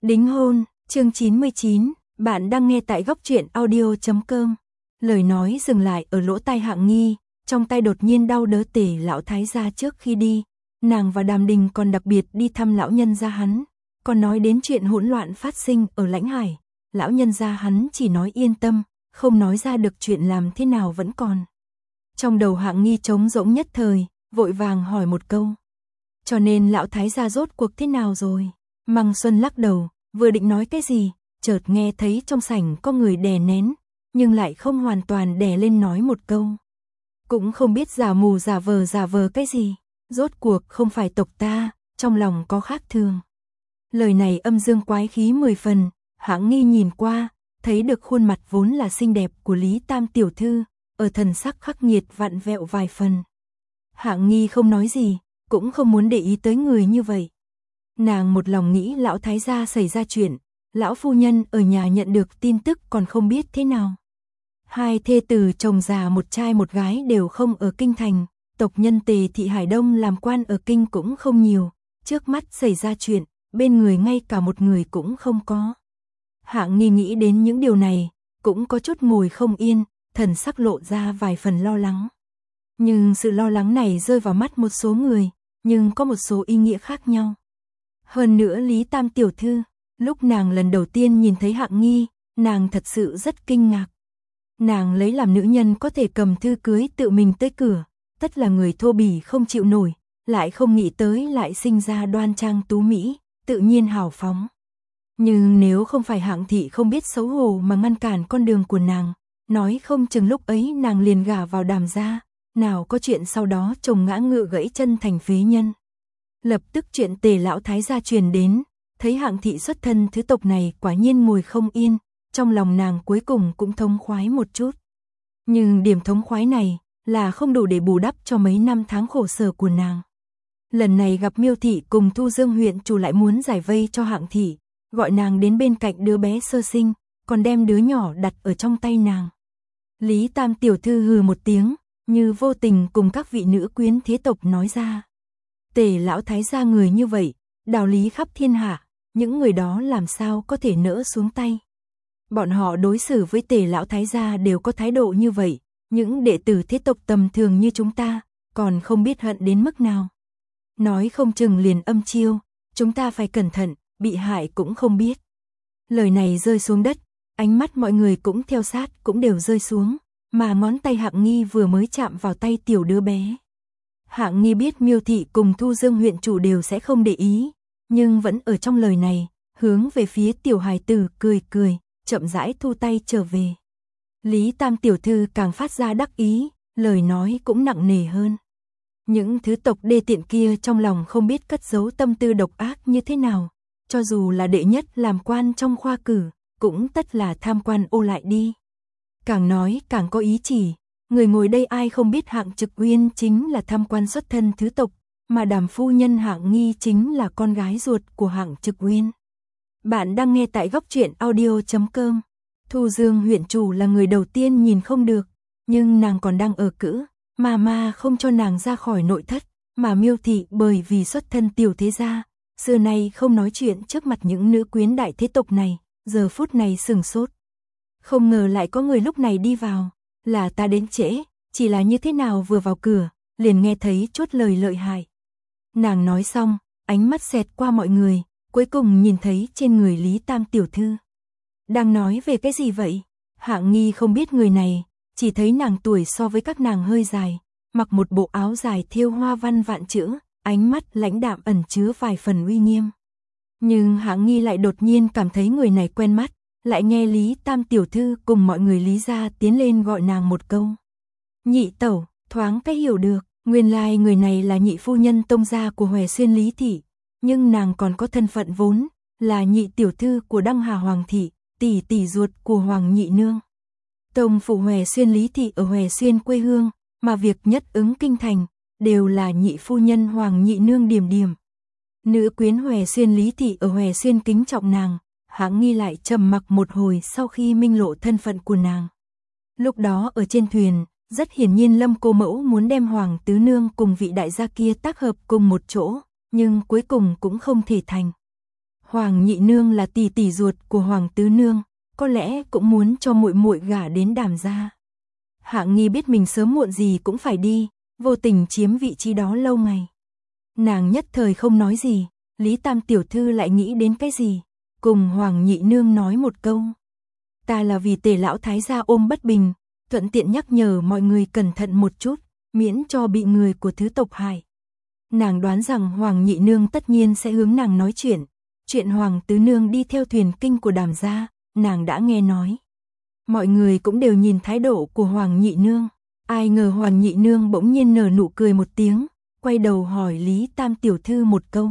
Đính hôn, chương 99, bạn đang nghe tại góc truyện audio.com. Lời nói dừng lại ở lỗ tai Hạng Nghi, trong tay đột nhiên đau đớ Tề lão thái gia trước khi đi. Nàng và Đàm Đình còn đặc biệt đi thăm lão nhân gia hắn, còn nói đến chuyện hỗn loạn phát sinh ở Lãnh Hải. Lão nhân gia hắn chỉ nói yên tâm, không nói ra được chuyện làm thế nào vẫn còn. Trong đầu Hạng Nghi trống rỗng nhất thời, vội vàng hỏi một câu. Cho nên lão thái gia rốt cuộc thế nào rồi? Măng Xuân lắc đầu, vừa định nói cái gì, chợt nghe thấy trong sảnh có người đè nén, nhưng lại không hoàn toàn đè lên nói một câu. Cũng không biết giả mù giả vờ cái gì, rốt cuộc không phải tộc ta, trong lòng có khác thường. Lời này âm dương quái khí 10 phần, Hạng Nghi nhìn qua, thấy được khuôn mặt vốn là xinh đẹp của Lý Tam tiểu thư, ở thần sắc khắc nghiệt vặn vẹo vài phần. Hạng Nghi không nói gì, cũng không muốn để ý tới người như vậy. Nàng một lòng nghĩ lão thái gia xảy ra chuyện, lão phu nhân ở nhà nhận được tin tức còn không biết thế nào. Hai thê tử chồng già một trai một gái đều không ở kinh thành, tộc nhân Tề thị Hải Đông làm quan ở kinh cũng không nhiều, trước mắt xảy ra chuyện, bên người ngay cả một người cũng không có. Hạng Nghi nghĩ đến những điều này, cũng có chút ngồi không yên, thần sắc lộ ra vài phần lo lắng. Nhưng sự lo lắng này rơi vào mắt một số người, nhưng có một số ý nghĩa khác nhau. Hơn nữa Lý Tam tiểu thư, lúc nàng lần đầu tiên nhìn thấy Hạng Nghi, nàng thật sự rất kinh ngạc. Nàng lấy làm nữ nhân có thể cầm thư cưới tự mình tới cửa, tất là người thô bỉ không chịu nổi, lại không nghĩ tới lại sinh ra đoan trang tú mỹ, tự nhiên hào phóng. Nhưng nếu không phải Hạng thị không biết xấu hổ mà ngăn cản con đường của nàng, nói không chừng lúc ấy nàng liền gả vào Đàm gia, nào có chuyện sau đó chồng ngã ngựa gãy chân thành phế nhân. Lập tức chuyện Tề lão thái gia truyền đến, thấy Hạng thị xuất thân thứ tộc này quả nhiên ngồi không yên, trong lòng nàng cuối cùng cũng thống khoái một chút. Nhưng điểm thống khoái này là không đủ để bù đắp cho mấy năm tháng khổ sở của nàng. Lần này gặp Miêu thị cùng Thu Dương huyện chủ lại muốn giải vây cho Hạng thị, gọi nàng đến bên cạnh đứa bé sơ sinh, còn đem đứa nhỏ đặt ở trong tay nàng. Lý Tam tiểu thư hừ một tiếng, như vô tình cùng các vị nữ quyến thế tộc nói ra. Tề lão thái gia người như vậy, đạo lý khắp thiên hạ, những người đó làm sao có thể nỡ xuống tay. Bọn họ đối xử với Tề lão thái gia đều có thái độ như vậy, những đệ tử thế tộc tầm thường như chúng ta, còn không biết hận đến mức nào. Nói không chừng liền âm chiêu, chúng ta phải cẩn thận, bị hại cũng không biết. Lời này rơi xuống đất, ánh mắt mọi người cũng theo sát cũng đều rơi xuống, mà ngón tay Hạng Nghi vừa mới chạm vào tay tiểu đứa bé. Hạng Nghi biết Miêu thị cùng Thu Dương huyện chủ đều sẽ không để ý, nhưng vẫn ở trong lời này, hướng về phía tiểu hài tử cười cười, chậm rãi thu tay trở về. Lý Tam tiểu thư càng phát ra đắc ý, lời nói cũng nặng nề hơn. Những thứ tộc đê tiện kia trong lòng không biết cất giấu tâm tư độc ác như thế nào, cho dù là đệ nhất làm quan trong khoa cử, cũng tất là tham quan ô lại đi. Càng nói càng có ý chỉ, người ngồi đây ai không biết Hạng Trực Uyên chính là tham quan xuất thân thứ tộc, mà Đàm phu nhân Hạng Nghi chính là con gái ruột của Hạng Trực Uyên. Bạn đang nghe tại góc truyện audio.com. Thu Dương huyện chủ là người đầu tiên nhìn không được, nhưng nàng còn đang ở cữ, mà không cho nàng ra khỏi nội thất, mà Miêu thị bởi vì xuất thân tiểu thế gia, xưa nay không nói chuyện trước mặt những nữ quyến đại thế tộc này, giờ phút này sừng sốt. Không ngờ lại có người lúc này đi vào, là ta đến trễ, chỉ là như thế nào vừa vào cửa, liền nghe thấy chốt lời lợi hại. Nàng nói xong, ánh mắt xẹt qua mọi người, cuối cùng nhìn thấy trên người Lý Tam tiểu thư. Đang nói về cái gì vậy? Hạng Nghi không biết người này, chỉ thấy nàng tuổi so với các nàng hơi dài, mặc một bộ áo dài thêu hoa văn vạn chữ, ánh mắt lãnh đạm ẩn chứa vài phần uy nghiêm. Nhưng Hạng Nghi lại đột nhiên cảm thấy người này quen mắt, lại nghe Lý Tam tiểu thư cùng mọi người Lý gia tiến lên gọi nàng một câu. Nhị tẩu, thoáng cái hiểu được, nguyên lai người này là nhị phu nhân tông gia của Hòe Xuyên Lý thị, nhưng nàng còn có thân phận vốn, là nhị tiểu thư của Đăng Hà Hoàng thị, tỷ tỷ ruột của Hoàng nhị nương. Tông phủ Hòe Xuyên Lý thị ở Hòe Xuyên quê hương, mà việc nhất ứng kinh thành, đều là nhị phu nhân Hoàng nhị nương Điềm Điềm. Nữ quyến Hòe Xuyên Lý thị ở Hòe Xuyên kính trọng nàng. Hạng Nghi lại trầm mặc một hồi sau khi minh lộ thân phận của nàng. Lúc đó ở trên thuyền, rất hiển nhiên Lâm cô mẫu muốn đem Hoàng tứ nương cùng vị đại gia kia tác hợp cùng một chỗ, nhưng cuối cùng cũng không thể thành. Hoàng nhị nương là tỷ tỷ ruột của Hoàng tứ nương, có lẽ cũng muốn cho muội muội gả đến Đàm gia. Hạng Nghi biết mình sớm muộn gì cũng phải đi, vô tình chiếm vị trí đó lâu ngày. Nàng nhất thời không nói gì, Lý Tam tiểu thư lại nghĩ đến cái gì, cùng Hoàng nhị nương nói một câu. Ta là vì Tề lão thái gia ôm bất bình, thuận tiện nhắc nhở mọi người cẩn thận một chút, miễn cho bị người của thứ tộc hại. Nàng đoán rằng Hoàng nhị nương tất nhiên sẽ hướng nàng nói chuyện Hoàng tứ nương đi theo thuyền kinh của Đàm gia, nàng đã nghe nói. Mọi người cũng đều nhìn thái độ của Hoàng nhị nương, ai ngờ Hoàng nhị nương bỗng nhiên nở nụ cười một tiếng, quay đầu hỏi Lý Tam tiểu thư một câu.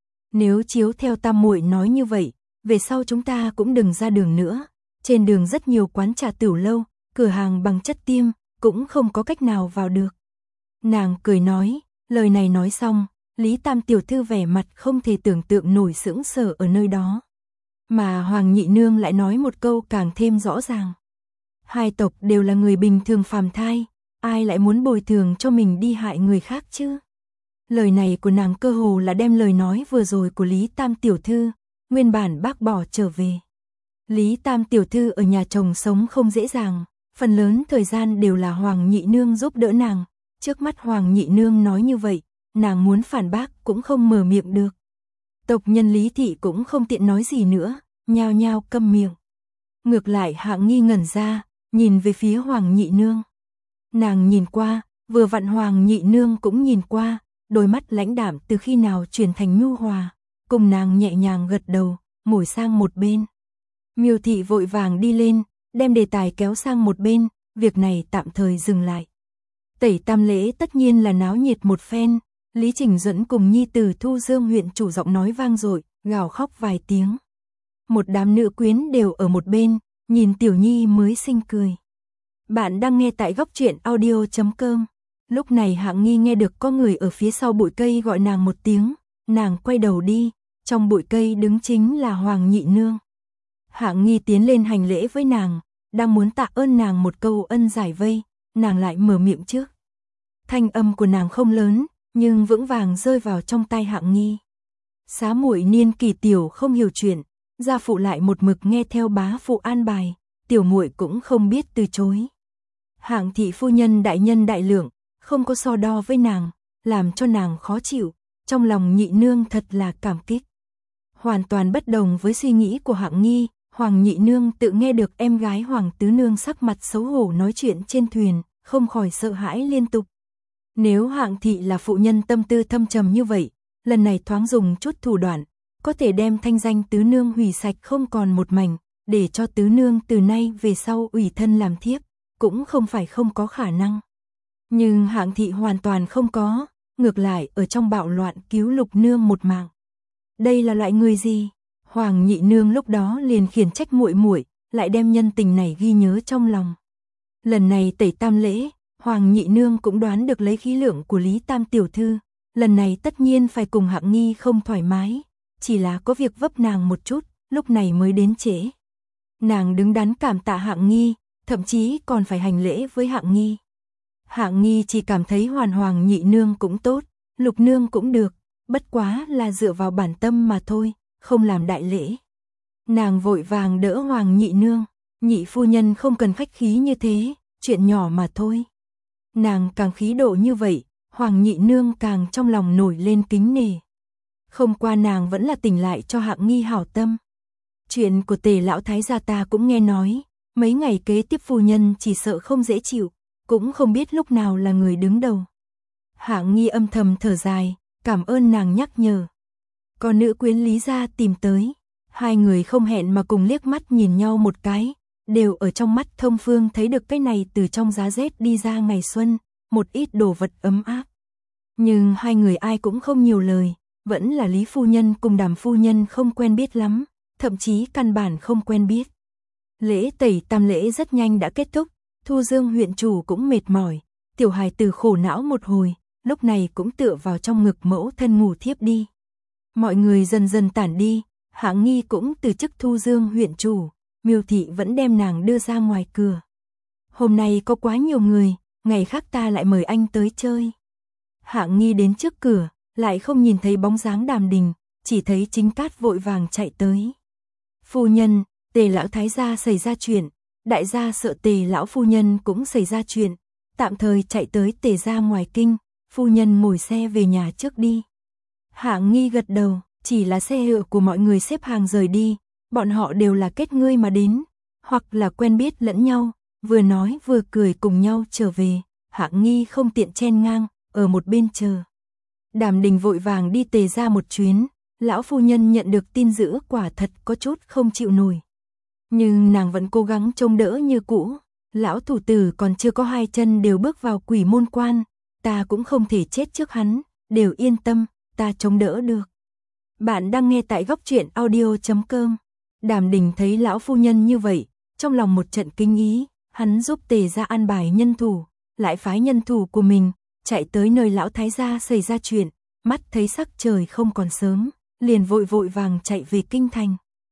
Nếu chiếu theo Tam muội nói như vậy, về sau chúng ta cũng đừng ra đường nữa, trên đường rất nhiều quán trà tửu lâu, cửa hàng bằng chất tiêm, cũng không có cách nào vào được. Nàng cười nói, lời này nói xong, Lý Tam tiểu thư vẻ mặt không thể tưởng tượng nổi sững sờ ở nơi đó. Mà Hoàng nhị nương lại nói một câu càng thêm rõ ràng. Hai tộc đều là người bình thường phàm thai, ai lại muốn bồi thường cho mình đi hại người khác chứ? Lời này của nàng cơ hồ là đem lời nói vừa rồi của Lý Tam tiểu thư, nguyên bản bác bỏ trở về. Lý Tam tiểu thư ở nhà chồng sống không dễ dàng, phần lớn thời gian đều là Hoàng nhị nương giúp đỡ nàng, trước mắt Hoàng nhị nương nói như vậy, nàng muốn phản bác cũng không mở miệng được. Tộc nhân Lý thị cũng không tiện nói gì nữa, nhao nhao câm miệng. Ngược lại Hạng Nghi ngẩn ra, nhìn về phía Hoàng nhị nương. Nàng nhìn qua, vừa vặn Hoàng nhị nương cũng nhìn qua, đôi mắt lãnh đạm từ khi nào chuyển thành nhu hòa, cùng nàng nhẹ nhàng gật đầu, ngồi sang một bên. Miêu thị vội vàng đi lên, đem đề tài kéo sang một bên, việc này tạm thời dừng lại. Tẩy tam lễ tất nhiên là náo nhiệt một phen, Lý Trình Duẫn cùng nhi tử Thu Dương huyện chủ giọng nói vang dội, gào khóc vài tiếng. Một đám nữ quyến đều ở một bên, nhìn tiểu nhi mới sinh cười. Bạn đang nghe tại góc truyện audio.com. Lúc này Hạng Nghi nghe được có người ở phía sau bụi cây gọi nàng một tiếng, nàng quay đầu đi, trong bụi cây đứng chính là Hoàng nhị nương. Hạng Nghi tiến lên hành lễ với nàng, đang muốn tạ ơn nàng một câu ân giải vây, nàng lại mở miệng trước. Thanh âm của nàng không lớn, nhưng vững vàng rơi vào trong tai Hạng Nghi. Xá muội niên kỳ tiểu không hiểu chuyện, gia phụ lại một mực nghe theo bá phụ an bài, tiểu muội cũng không biết từ chối. Hạng thị phu nhân đại lượng, không có so đo với nàng, làm cho nàng khó chịu, trong lòng nhị nương thật là cảm kích. Hoàn toàn bất đồng với suy nghĩ của Hạng Nghi, Hoàng nhị nương tự nghe được em gái Hoàng tứ nương sắc mặt xấu hổ nói chuyện trên thuyền, không khỏi sợ hãi liên tục. Nếu Hạng thị là phụ nhân tâm tư thâm trầm như vậy, lần này thoáng dùng chút thủ đoạn, có thể đem thanh danh tứ nương hủy sạch không còn một mảnh, để cho tứ nương từ nay về sau ủy thân làm thiếp, cũng không phải không có khả năng. Nhưng Hạng thị hoàn toàn không có, ngược lại ở trong bạo loạn cứu Lục nương một mạng. Đây là loại người gì? Hoàng nhị nương lúc đó liền khiển trách muội muội, lại đem nhân tình này ghi nhớ trong lòng. Lần này tẩy tam lễ, Hoàng nhị nương cũng đoán được lấy khí lượng của Lý Tam tiểu thư, lần này tất nhiên phải cùng Hạng Nghi không thoải mái, chỉ là có việc vấp nàng một chút, lúc này mới đến trễ. Nàng đứng đắn cảm tạ Hạng Nghi, thậm chí còn phải hành lễ với Hạng Nghi. Hạng Nghi chỉ cảm thấy Hoàng nhị nương cũng tốt, Lục nương cũng được, bất quá là dựa vào bản tâm mà thôi, không làm đại lễ. Nàng vội vàng đỡ Hoàng nhị nương, nhị phu nhân không cần khách khí như thế, chuyện nhỏ mà thôi. Nàng càng khí độ như vậy, Hoàng nhị nương càng trong lòng nổi lên kính nể. Không qua nàng vẫn là tỉnh lại cho Hạng Nghi hảo tâm. Chuyện của Tề lão thái gia ta cũng nghe nói, mấy ngày kế tiếp phu nhân chỉ sợ không dễ chịu, cũng không biết lúc nào là người đứng đầu. Hạng Nghi âm thầm thở dài, cảm ơn nàng nhắc nhở. Còn nữ quyến Lý gia tìm tới, hai người không hẹn mà cùng liếc mắt nhìn nhau một cái, đều ở trong mắt Thông Phương thấy được cái này từ trong giá rét đi ra ngày xuân, một ít đồ vật ấm áp. Nhưng hai người ai cũng không nhiều lời, vẫn là Lý phu nhân cùng Đàm phu nhân không quen biết lắm, thậm chí căn bản không quen biết. Lễ tẩy tam lễ rất nhanh đã kết thúc, Thu Dương huyện chủ cũng mệt mỏi, tiểu hài tử khổ não một hồi, lúc này cũng tựa vào trong ngực mẫu thân ngủ thiếp đi. Mọi người dần dần tản đi, Hạng Nghi cũng từ chức Thu Dương huyện chủ, Miêu thị vẫn đem nàng đưa ra ngoài cửa. Hôm nay có quá nhiều người, ngày khác ta lại mời anh tới chơi. Hạng Nghi đến trước cửa, lại không nhìn thấy bóng dáng Đàm Đình, chỉ thấy Chính Cát vội vàng chạy tới. Phu nhân, Tề lão thái gia xảy ra chuyện, đại gia sợ Tề lão phu nhân cũng xảy ra chuyện, tạm thời chạy tới Tề gia ngoài kinh, phu nhân ngồi xe về nhà trước đi. Hạng Nghi gật đầu, chỉ là xe ngựa của mọi người xếp hàng rời đi, bọn họ đều là kết ngươi mà đến, hoặc là quen biết lẫn nhau, vừa nói vừa cười cùng nhau trở về, Hạng Nghi không tiện chen ngang, ở một bên chờ. Đàm Đình vội vàng đi Tề ra một chuyến, lão phu nhân nhận được tin dữ quả thật có chút không chịu nổi. Nhưng nàng vẫn cố gắng trông đỡ như cũ, lão thủ tử còn chưa có 2 chân đều bước vào quỷ môn quan, ta cũng không thể chết trước hắn, đều yên tâm, ta chống đỡ được. Bạn đang nghe tại góc truyện audio.com. Đàm Đình thấy lão phu nhân như vậy, trong lòng một trận kinh ý, hắn giúp Tề ra an bài nhân thủ, lại phái nhân thủ của mình, chạy tới nơi lão thái gia xảy ra chuyện, mắt thấy sắc trời không còn sớm, liền vội vội vàng chạy về kinh thành.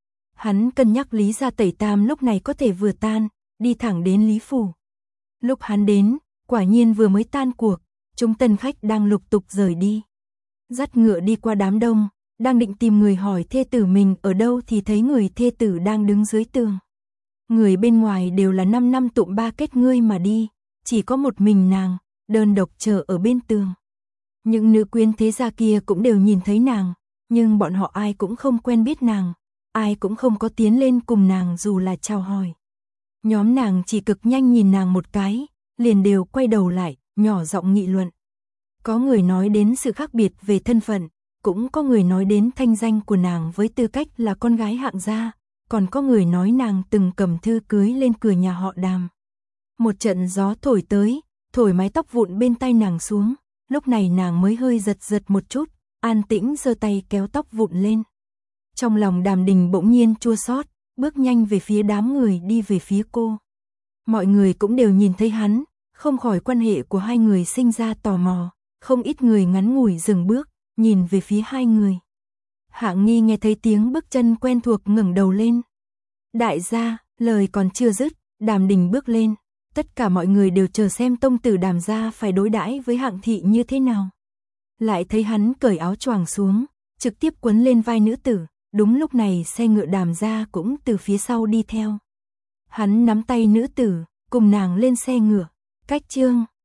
Hắn cân nhắc Lý gia tẩy tam lúc này có thể vừa tan, đi thẳng đến Lý phủ. Lúc hắn đến, quả nhiên vừa mới tan cuộc, chúng tân khách đang lục tục rời đi. Dắt ngựa đi qua đám đông, đang định tìm người hỏi thê tử mình ở đâu thì thấy người thê tử đang đứng dưới tường. Người bên ngoài đều là 5 năm tụm ba kết ngươi mà đi, chỉ có một mình nàng, đơn độc chờ ở bên tường. Những nữ quyến thế gia kia cũng đều nhìn thấy nàng, nhưng bọn họ ai cũng không quen biết nàng, ai cũng không có tiến lên cùng nàng dù là chào hỏi. Nhóm nàng chỉ cực nhanh nhìn nàng một cái, liền đều quay đầu lại, nhỏ giọng nghị luận. Có người nói đến sự khác biệt về thân phận, cũng có người nói đến thanh danh của nàng với tư cách là con gái hạng gia, còn có người nói nàng từng cầm thư cưới lên cửa nhà họ Đàm. Một trận gió thổi tới, thổi mái tóc vụn bên tay nàng xuống, lúc này nàng mới hơi giật giật một chút, an tĩnh giơ tay kéo tóc vụn lên. Trong lòng Đàm Đình bỗng nhiên chua xót, bước nhanh về phía đám người đi về phía cô. Mọi người cũng đều nhìn thấy hắn, không khỏi quan hệ của hai người sinh ra tò mò, không ít người ngắn ngủi dừng bước, nhìn về phía hai người. Hạng Nghi nghe thấy tiếng bước chân quen thuộc ngẩng đầu lên. Đại gia, lời còn chưa dứt, Đàm Đình bước lên, tất cả mọi người đều chờ xem tông tử Đàm gia phải đối đãi với Hạng thị như thế nào. Lại thấy hắn cởi áo choàng xuống, trực tiếp quấn lên vai nữ tử, đúng lúc này xe ngựa Đàm gia cũng từ phía sau đi theo. Hắn nắm tay nữ tử, cùng nàng lên xe ngựa, cách chương